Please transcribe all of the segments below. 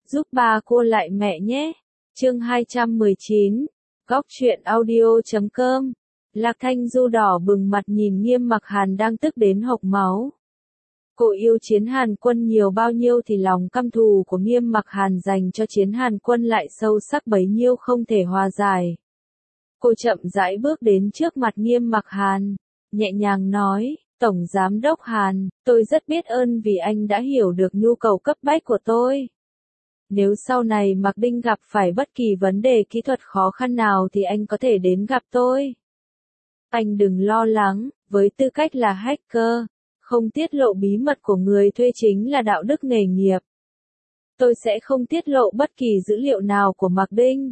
giúp ba cô lại mẹ nhé. Chương 219, Góc truyện audio.com. Lạc Thanh Du đỏ bừng mặt nhìn Nghiêm Mặc Hàn đang tức đến hộc máu. Cô yêu Chiến Hàn Quân nhiều bao nhiêu thì lòng căm thù của Nghiêm Mặc Hàn dành cho Chiến Hàn Quân lại sâu sắc bấy nhiêu không thể hòa giải. Cô chậm rãi bước đến trước mặt Nghiêm Mặc Hàn, nhẹ nhàng nói, Tổng Giám đốc Hàn, tôi rất biết ơn vì anh đã hiểu được nhu cầu cấp bách của tôi. Nếu sau này Mạc Đinh gặp phải bất kỳ vấn đề kỹ thuật khó khăn nào thì anh có thể đến gặp tôi. Anh đừng lo lắng, với tư cách là hacker, không tiết lộ bí mật của người thuê chính là đạo đức nghề nghiệp. Tôi sẽ không tiết lộ bất kỳ dữ liệu nào của Mạc Đinh.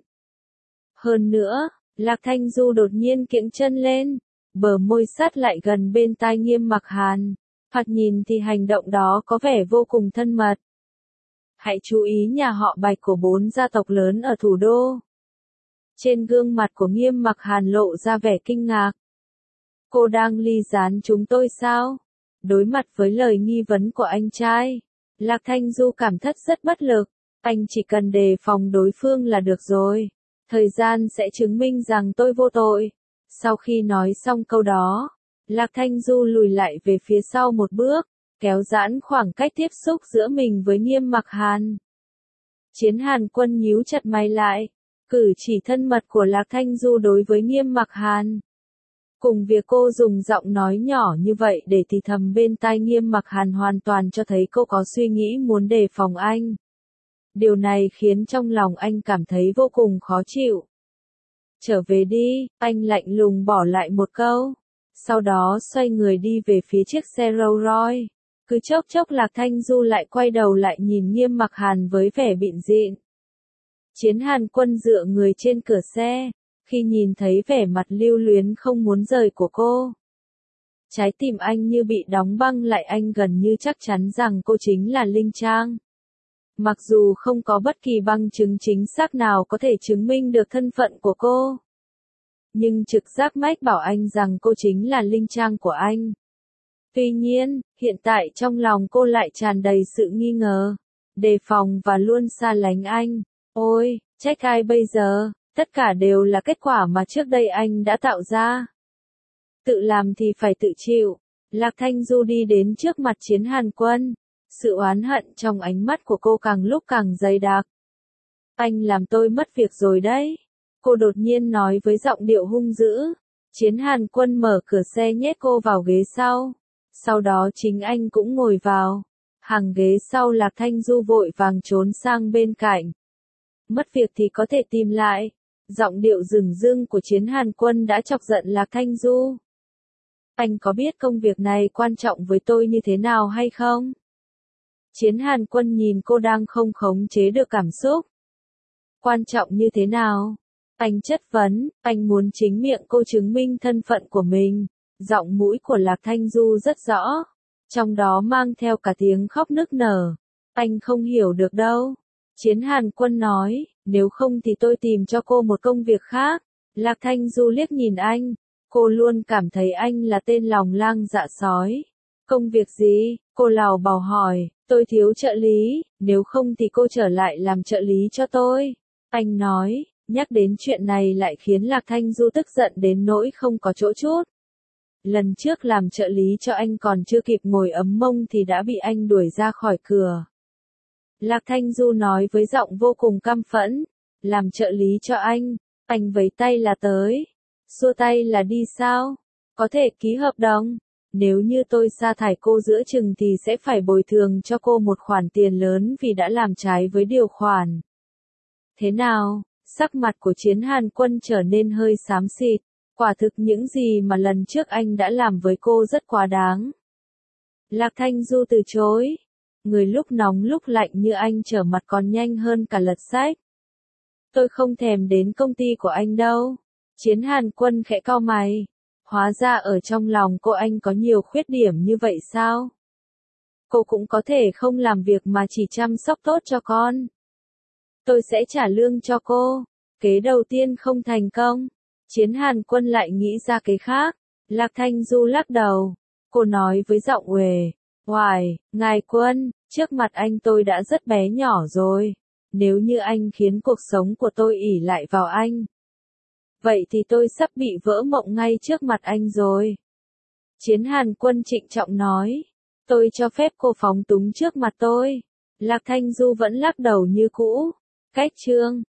Hơn nữa, Lạc Thanh Du đột nhiên kiễng chân lên, bờ môi sát lại gần bên tai Nghiêm Mặc Hàn. Thoạt nhìn thì hành động đó có vẻ vô cùng thân mật. Hãy chú ý nhà họ Bạch của 4 gia tộc lớn ở thủ đô. Trên gương mặt của Nghiêm Mặc Hàn lộ ra vẻ kinh ngạc. Cô đang ly gián chúng tôi sao? Đối mặt với lời nghi vấn của anh trai, Lạc Thanh Du cảm thấy rất bất lực. Anh chỉ cần đề phòng đối phương là được rồi. Thời gian sẽ chứng minh rằng tôi vô tội. Sau khi nói xong câu đó, Lạc Thanh Du lùi lại về phía sau một bước, kéo giãn khoảng cách tiếp xúc giữa mình với Nghiêm Mặc Hàn. Chiến Hàn Quân nhíu chặt mày lại, cử chỉ thân mật của Lạc Thanh Du đối với Nghiêm Mặc Hàn. Cùng việc cô dùng giọng nói nhỏ như vậy để thì thầm bên tai Nghiêm Mặc Hàn hoàn toàn cho thấy cô có suy nghĩ muốn đề phòng anh. Điều này khiến trong lòng anh cảm thấy vô cùng khó chịu. Trở về đi, anh lạnh lùng bỏ lại một câu. Sau đó xoay người đi về phía chiếc xe Rolls Royce. Cứ chốc chốc Lạc Thanh Du lại quay đầu lại nhìn Nghiêm Mặc Hàn với vẻ bịn dịn. Chiến Hàn Quân dựa người trên cửa xe, khi nhìn thấy vẻ mặt lưu luyến không muốn rời của cô. Trái tim anh như bị đóng băng lại, anh gần như chắc chắn rằng cô chính là Linh Trang. Mặc dù không có bất kỳ bằng chứng chính xác nào có thể chứng minh được thân phận của cô, nhưng trực giác mách bảo anh rằng cô chính là Linh Trang của anh. Tuy nhiên, hiện tại trong lòng cô lại tràn đầy sự nghi ngờ, đề phòng và luôn xa lánh anh. Ôi, trách ai bây giờ, tất cả đều là kết quả mà trước đây anh đã tạo ra. Tự làm thì phải tự chịu. Lạc Thanh Du đi đến trước mặt Chiến Hàn Quân. Sự oán hận trong ánh mắt của cô càng lúc càng dày đặc. Anh làm tôi mất việc rồi đấy. Cô đột nhiên nói với giọng điệu hung dữ. Chiến Hàn Quân mở cửa xe nhét cô vào ghế sau. Sau đó chính anh cũng ngồi vào. Hàng ghế sau Lạc Thanh Du vội vàng trốn sang bên cạnh. Mất việc thì có thể tìm lại. Giọng điệu rừng rưng của Chiến Hàn Quân đã chọc giận Lạc Thanh Du. Anh có biết công việc này quan trọng với tôi như thế nào hay không? Chiến Hàn Quân nhìn cô đang không khống chế được cảm xúc. Quan trọng như thế nào? Anh chất vấn, anh muốn chính miệng cô chứng minh thân phận của mình. Giọng mũi của Lạc Thanh Du rất rõ, trong đó mang theo cả tiếng khóc nức nở. Anh không hiểu được đâu. Chiến Hàn Quân nói, nếu không thì tôi tìm cho cô một công việc khác. Lạc Thanh Du liếc nhìn anh, cô luôn cảm thấy anh là tên lòng lang dạ sói. Công việc gì? Cô lào bào hỏi, tôi thiếu trợ lý, nếu không thì cô trở lại làm trợ lý cho tôi. Anh nói, nhắc đến chuyện này lại khiến Lạc Thanh Du tức giận đến nỗi không có chỗ chút. Lần trước làm trợ lý cho anh còn chưa kịp ngồi ấm mông thì đã bị anh đuổi ra khỏi cửa. Lạc Thanh Du nói với giọng vô cùng căm phẫn, làm trợ lý cho anh vẫy tay là tới, xua tay là đi sao? Có thể ký hợp đồng. Nếu như tôi sa thải cô giữa chừng thì sẽ phải bồi thường cho cô một khoản tiền lớn vì đã làm trái với điều khoản. Thế nào? Sắc mặt của Chiến Hàn Quân trở nên hơi xám xịt. Quả thực những gì mà lần trước anh đã làm với cô rất quá đáng. Lạc Thanh Du từ chối. Người lúc nóng lúc lạnh như anh trở mặt còn nhanh hơn cả lật sách. Tôi không thèm đến công ty của anh đâu. Chiến Hàn Quân khẽ cau mày. Hóa ra ở trong lòng cô anh có nhiều khuyết điểm như vậy sao? Cô cũng có thể không làm việc mà chỉ chăm sóc tốt cho con. Tôi sẽ trả lương cho cô. Kế đầu tiên không thành công. Chiến Hàn Quân lại nghĩ ra kế khác. Lạc Thanh Du lắc đầu. Cô nói với giọng uể. Hoài, ngài Quân, trước mặt anh tôi đã rất bé nhỏ rồi. Nếu như anh khiến cuộc sống của tôi ỷ lại vào anh, vậy thì tôi sắp bị vỡ mộng ngay trước mặt anh rồi. Chiến Hàn Quân trịnh trọng nói. Tôi cho phép cô phóng túng trước mặt tôi. Lạc Thanh Du vẫn lắc đầu như cũ. Cách chương